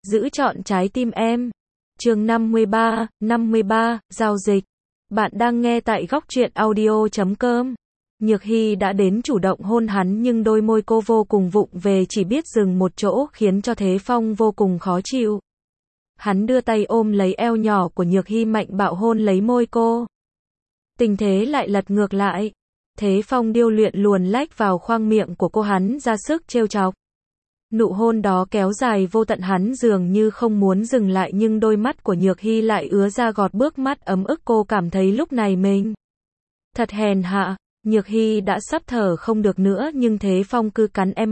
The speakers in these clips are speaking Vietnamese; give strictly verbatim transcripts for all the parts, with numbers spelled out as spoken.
giữ trọn trái tim em. Chương năm mươi ba, năm mươi ba, giao dịch. Bạn đang nghe tại góc truyện audio chấm com. Nhược Hy đã đến chủ động hôn hắn nhưng đôi môi cô vô cùng vụng về chỉ biết dừng một chỗ khiến cho Thế Phong vô cùng khó chịu. Hắn đưa tay ôm lấy eo nhỏ của Nhược Hy mạnh bạo hôn lấy môi cô. Tình thế lại lật ngược lại. Thế Phong điêu luyện luồn lách vào khoang miệng của cô, hắn ra sức trêu chọc. Nụ hôn đó kéo dài vô tận, hắn dường như không muốn dừng lại nhưng đôi mắt của Nhược Hy lại ứa ra giọt nước mắt ấm ức, cô cảm thấy lúc này mình thật hèn hạ. Nhược Hy đã sắp thở không được nữa nhưng Thế Phong cứ cắn em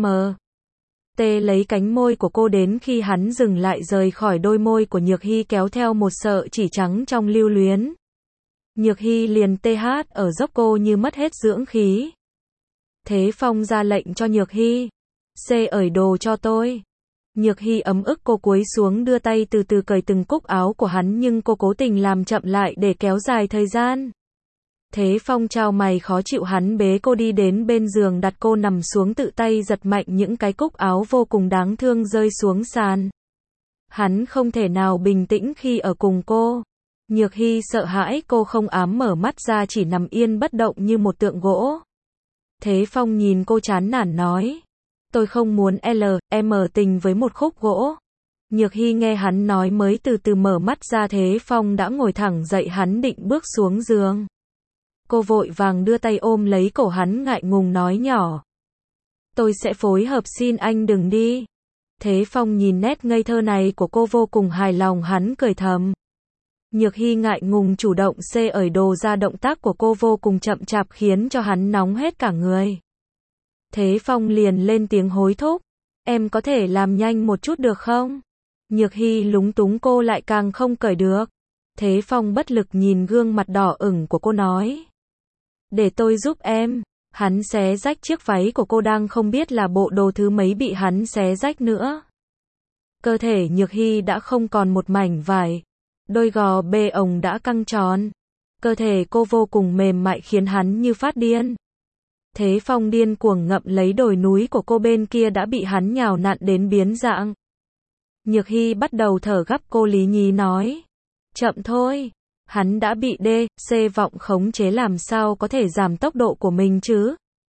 tê lấy cánh môi của cô đến khi hắn dừng lại rời khỏi đôi môi của Nhược Hy kéo theo một sợi chỉ trắng trong lưu luyến. Nhược Hy liền tê hát ở dốc cô như mất hết dưỡng khí. Thế Phong ra lệnh cho Nhược Hy. Xê ởi đồ cho tôi. Nhược Hy ấm ức, cô cúi xuống đưa tay từ từ cởi từng cúc áo của hắn nhưng cô cố tình làm chậm lại để kéo dài thời gian. Thế Phong chau mày khó chịu, hắn bế cô đi đến bên giường đặt cô nằm xuống tự tay giật mạnh những cái cúc áo vô cùng đáng thương rơi xuống sàn. Hắn không thể nào bình tĩnh khi ở cùng cô. Nhược Hy sợ hãi, cô không ám mở mắt ra chỉ nằm yên bất động như một tượng gỗ. Thế Phong nhìn cô chán nản nói. Tôi không muốn L, em ở tình với một khúc gỗ. Nhược Hy nghe hắn nói mới từ từ mở mắt ra, Thế Phong đã ngồi thẳng dậy, hắn định bước xuống giường. Cô vội vàng đưa tay ôm lấy cổ hắn ngại ngùng nói nhỏ. Tôi sẽ phối hợp, xin anh đừng đi. Thế Phong nhìn nét ngây thơ này của cô vô cùng hài lòng, hắn cười thầm. Nhược Hy ngại ngùng chủ động xê ởi đồ ra, động tác của cô vô cùng chậm chạp khiến cho hắn nóng hết cả người. Thế Phong liền lên tiếng hối thúc. Em có thể làm nhanh một chút được không? Nhược Hy lúng túng, cô lại càng không cởi được. Thế Phong bất lực nhìn gương mặt đỏ ửng của cô nói. Để tôi giúp em. Hắn xé rách chiếc váy của cô đang không biết là bộ đồ thứ mấy bị hắn xé rách nữa. Cơ thể Nhược Hy đã không còn một mảnh vải. Đôi gò bê ồng đã căng tròn. Cơ thể cô vô cùng mềm mại khiến hắn như phát điên. Thế Phong điên cuồng ngậm lấy đồi núi của cô, bên kia đã bị hắn nhào nặn đến biến dạng. Nhược Hy bắt đầu thở gấp, cô lý nhí nói. Chậm thôi. Hắn đã bị D, C vọng khống chế, làm sao có thể giảm tốc độ của mình chứ?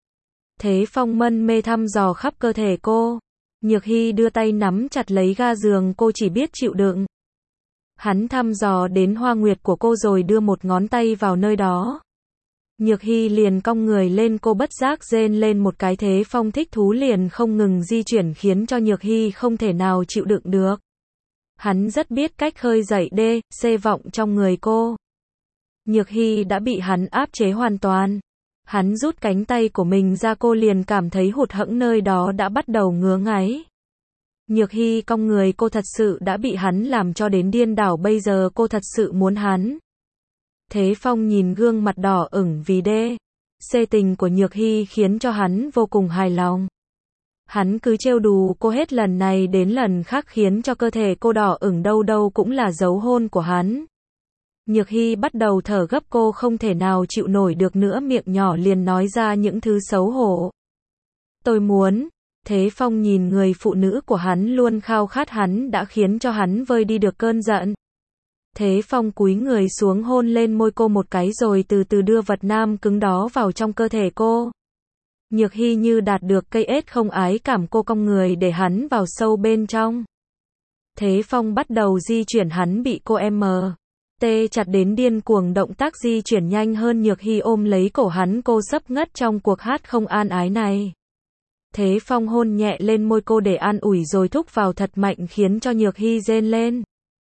Thế Phong mân mê thăm dò khắp cơ thể cô. Nhược Hy đưa tay nắm chặt lấy ga giường, cô chỉ biết chịu đựng. Hắn thăm dò đến hoa nguyệt của cô rồi đưa một ngón tay vào nơi đó. Nhược Hy liền cong người lên, cô bất giác rên lên một cái. Thế Phong thích thú liền không ngừng di chuyển khiến cho Nhược Hy không thể nào chịu đựng được. Hắn rất biết cách khơi dậy D, C vọng trong người cô. Nhược Hy đã bị hắn áp chế hoàn toàn. Hắn rút cánh tay của mình ra, cô liền cảm thấy hụt hẫng, nơi đó đã bắt đầu ngứa ngáy. Nhược Hy cong người, cô thật sự đã bị hắn làm cho đến điên đảo, bây giờ cô thật sự muốn hắn. Thế Phong nhìn gương mặt đỏ ửng vì D, C tình của Nhược Hy khiến cho hắn vô cùng hài lòng. Hắn cứ trêu đùa cô hết lần này đến lần khác khiến cho cơ thể cô đỏ ửng, đâu đâu cũng là dấu hôn của hắn. Nhược Hy bắt đầu thở gấp, cô không thể nào chịu nổi được nữa, miệng nhỏ liền nói ra những thứ xấu hổ. Tôi muốn. Thế Phong nhìn người phụ nữ của hắn luôn khao khát hắn đã khiến cho hắn vơi đi được cơn giận. Thế Phong cúi người xuống hôn lên môi cô một cái rồi từ từ đưa vật nam cứng đó vào trong cơ thể cô. Nhược Hy như đạt được cây ếch không ái cảm, cô cong người để hắn vào sâu bên trong. Thế Phong bắt đầu di chuyển, hắn bị cô em tê chặt đến điên cuồng, động tác di chuyển nhanh hơn. Nhược Hy ôm lấy cổ hắn, cô sắp ngất trong cuộc hát không an ái này. Thế Phong hôn nhẹ lên môi cô để an ủi rồi thúc vào thật mạnh khiến cho Nhược Hy rên lên.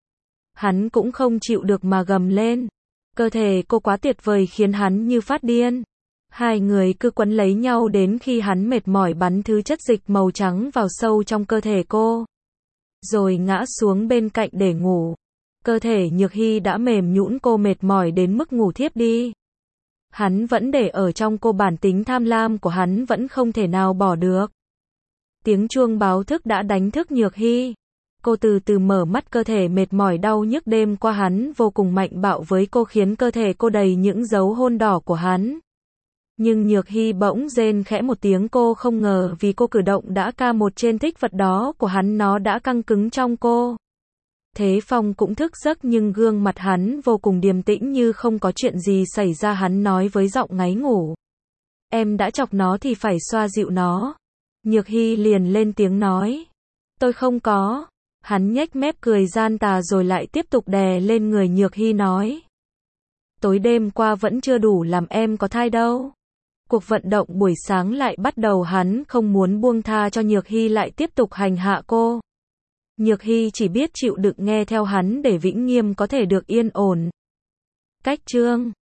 Hắn cũng không chịu được mà gầm lên. Cơ thể cô quá tuyệt vời khiến hắn như phát điên. Hai người cứ quấn lấy nhau đến khi hắn mệt mỏi bắn thứ chất dịch màu trắng vào sâu trong cơ thể cô. Rồi ngã xuống bên cạnh để ngủ. Cơ thể Nhược Hy đã mềm nhũn, cô mệt mỏi đến mức ngủ thiếp đi. Hắn vẫn để ở trong cô, bản tính tham lam của hắn vẫn không thể nào bỏ được. Tiếng chuông báo thức đã đánh thức Nhược Hy. Cô từ từ mở mắt, cơ thể mệt mỏi đau nhức, đêm qua hắn vô cùng mạnh bạo với cô khiến cơ thể cô đầy những dấu hôn đỏ của hắn. Nhưng Nhược Hy bỗng rên khẽ một tiếng, cô không ngờ vì cô cử động đã ca một trên thích vật đó của hắn, nó đã căng cứng trong cô. Thế Phong cũng thức giấc nhưng gương mặt hắn vô cùng điềm tĩnh như không có chuyện gì xảy ra. Hắn nói với giọng ngáy ngủ. Em đã chọc nó thì phải xoa dịu nó. Nhược Hy liền lên tiếng nói. Tôi không có. Hắn nhếch mép cười gian tà rồi lại tiếp tục đè lên người Nhược Hy nói. Tối đêm qua vẫn chưa đủ làm em có thai đâu. Cuộc vận động buổi sáng lại bắt đầu, hắn không muốn buông tha cho Nhược Hy lại tiếp tục hành hạ cô. Nhược Hy chỉ biết chịu đựng nghe theo hắn để Vĩnh Nghiêm có thể được yên ổn. Cách chương